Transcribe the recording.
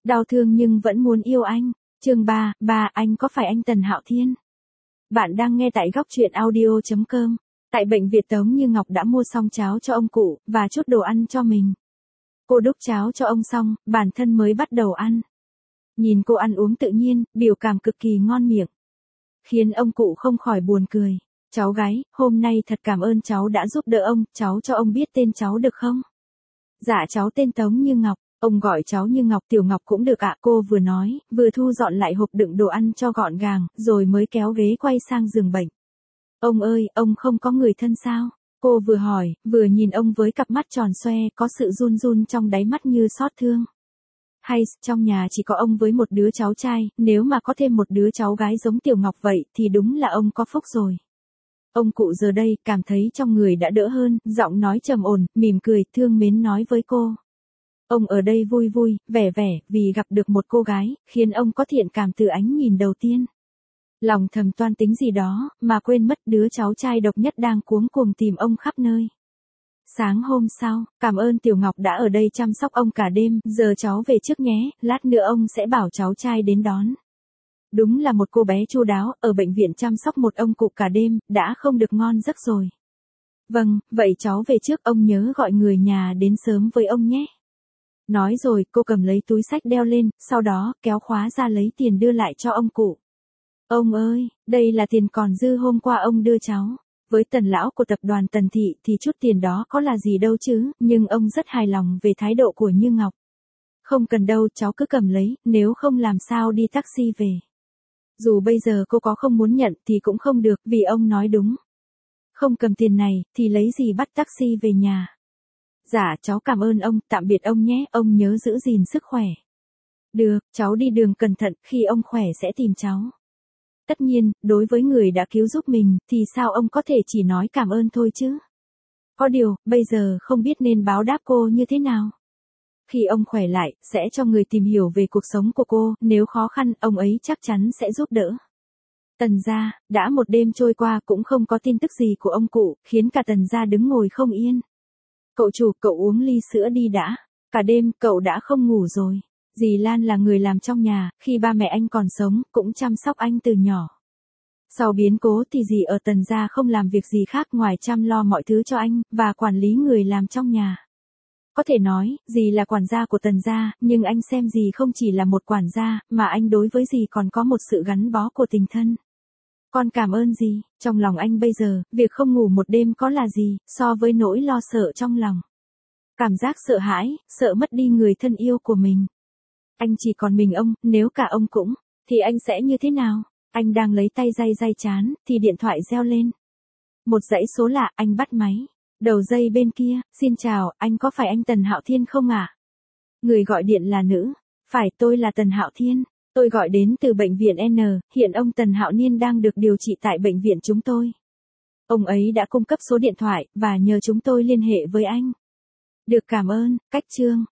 Đau thương nhưng vẫn muốn yêu anh. Chương 3, anh có phải anh Tần Hạo Thiên? Bạn đang nghe tại góc truyện audio.com. Tại bệnh viện Tống Như Ngọc đã mua xong cháo cho ông cụ, và chút đồ ăn cho mình. Cô đút cháo cho ông xong, bản thân mới bắt đầu ăn. Nhìn cô ăn uống tự nhiên, biểu cảm cực kỳ ngon miệng. Khiến ông cụ không khỏi buồn cười. Cháu gái, hôm nay thật cảm ơn cháu đã giúp đỡ ông, cháu cho ông biết tên cháu được không? Dạ cháu tên Tống Như Ngọc. Ông gọi cháu Như Ngọc, Tiểu Ngọc cũng được ạ. Cô vừa nói, vừa thu dọn lại hộp đựng đồ ăn cho gọn gàng, rồi mới kéo ghế quay sang giường bệnh. Ông ơi, ông không có người thân sao? Cô vừa hỏi, vừa nhìn ông với cặp mắt tròn xoe, có sự run run trong đáy mắt như xót thương. Hay, trong nhà chỉ có ông với một đứa cháu trai, nếu mà có thêm một đứa cháu gái giống Tiểu Ngọc vậy, thì đúng là ông có phúc rồi. Ông cụ giờ đây, cảm thấy trong người đã đỡ hơn, giọng nói trầm ổn, mỉm cười, thương mến nói với cô. Ông ở đây vui vui, vẻ vẻ, vì gặp được một cô gái, khiến ông có thiện cảm từ ánh nhìn đầu tiên. Lòng thầm toan tính gì đó, mà quên mất đứa cháu trai độc nhất đang cuống cuồng tìm ông khắp nơi. Sáng hôm sau, cảm ơn Tiểu Ngọc đã ở đây chăm sóc ông cả đêm, giờ cháu về trước nhé, lát nữa ông sẽ bảo cháu trai đến đón. Đúng là một cô bé chu đáo, ở bệnh viện chăm sóc một ông cụ cả đêm, đã không được ngon giấc rồi. Vâng, vậy cháu về trước, ông nhớ gọi người nhà đến sớm với ông nhé. Nói rồi, cô cầm lấy túi xách đeo lên, sau đó, kéo khóa ra lấy tiền đưa lại cho ông cụ. Ông ơi, đây là tiền còn dư hôm qua ông đưa cháu. Với Tần lão của tập đoàn Tần Thị thì chút tiền đó có là gì đâu chứ, nhưng ông rất hài lòng về thái độ của Như Ngọc. Không cần đâu, cháu cứ cầm lấy, nếu không làm sao đi taxi về. Dù bây giờ cô có không muốn nhận thì cũng không được, vì ông nói đúng. Không cầm tiền này, thì lấy gì bắt taxi về nhà. Dạ, cháu cảm ơn ông, tạm biệt ông nhé, ông nhớ giữ gìn sức khỏe. Được, cháu đi đường cẩn thận, khi ông khỏe sẽ tìm cháu. Tất nhiên, đối với người đã cứu giúp mình, thì sao ông có thể chỉ nói cảm ơn thôi chứ? Có điều, bây giờ không biết nên báo đáp cô như thế nào. Khi ông khỏe lại, sẽ cho người tìm hiểu về cuộc sống của cô, nếu khó khăn, ông ấy chắc chắn sẽ giúp đỡ. Tần gia, đã một đêm trôi qua cũng không có tin tức gì của ông cụ, khiến cả Tần gia đứng ngồi không yên. Cậu chủ, cậu uống ly sữa đi đã. Cả đêm, cậu đã không ngủ rồi. Dì Lan là người làm trong nhà, khi ba mẹ anh còn sống, cũng chăm sóc anh từ nhỏ. Sau biến cố thì dì ở Tần gia không làm việc gì khác ngoài chăm lo mọi thứ cho anh, và quản lý người làm trong nhà. Có thể nói, dì là quản gia của Tần gia, nhưng anh xem dì không chỉ là một quản gia, mà anh đối với dì còn có một sự gắn bó của tình thân. Con cảm ơn dì, trong lòng anh bây giờ, việc không ngủ một đêm có là gì, so với nỗi lo sợ trong lòng. Cảm giác sợ hãi, sợ mất đi người thân yêu của mình. Anh chỉ còn mình ông, nếu cả ông cũng, thì anh sẽ như thế nào? Anh đang lấy tay day trán, thì điện thoại reo lên. Một dãy số lạ, anh bắt máy. Đầu dây bên kia, xin chào, anh có phải anh Tần Hạo Thiên không ạ? Người gọi điện là nữ. Phải, tôi là Tần Hạo Thiên. Tôi gọi đến từ bệnh viện N, hiện ông Tần Hạo Niên đang được điều trị tại bệnh viện chúng tôi. Ông ấy đã cung cấp số điện thoại, và nhờ chúng tôi liên hệ với anh. Được, cảm ơn. Cách chương.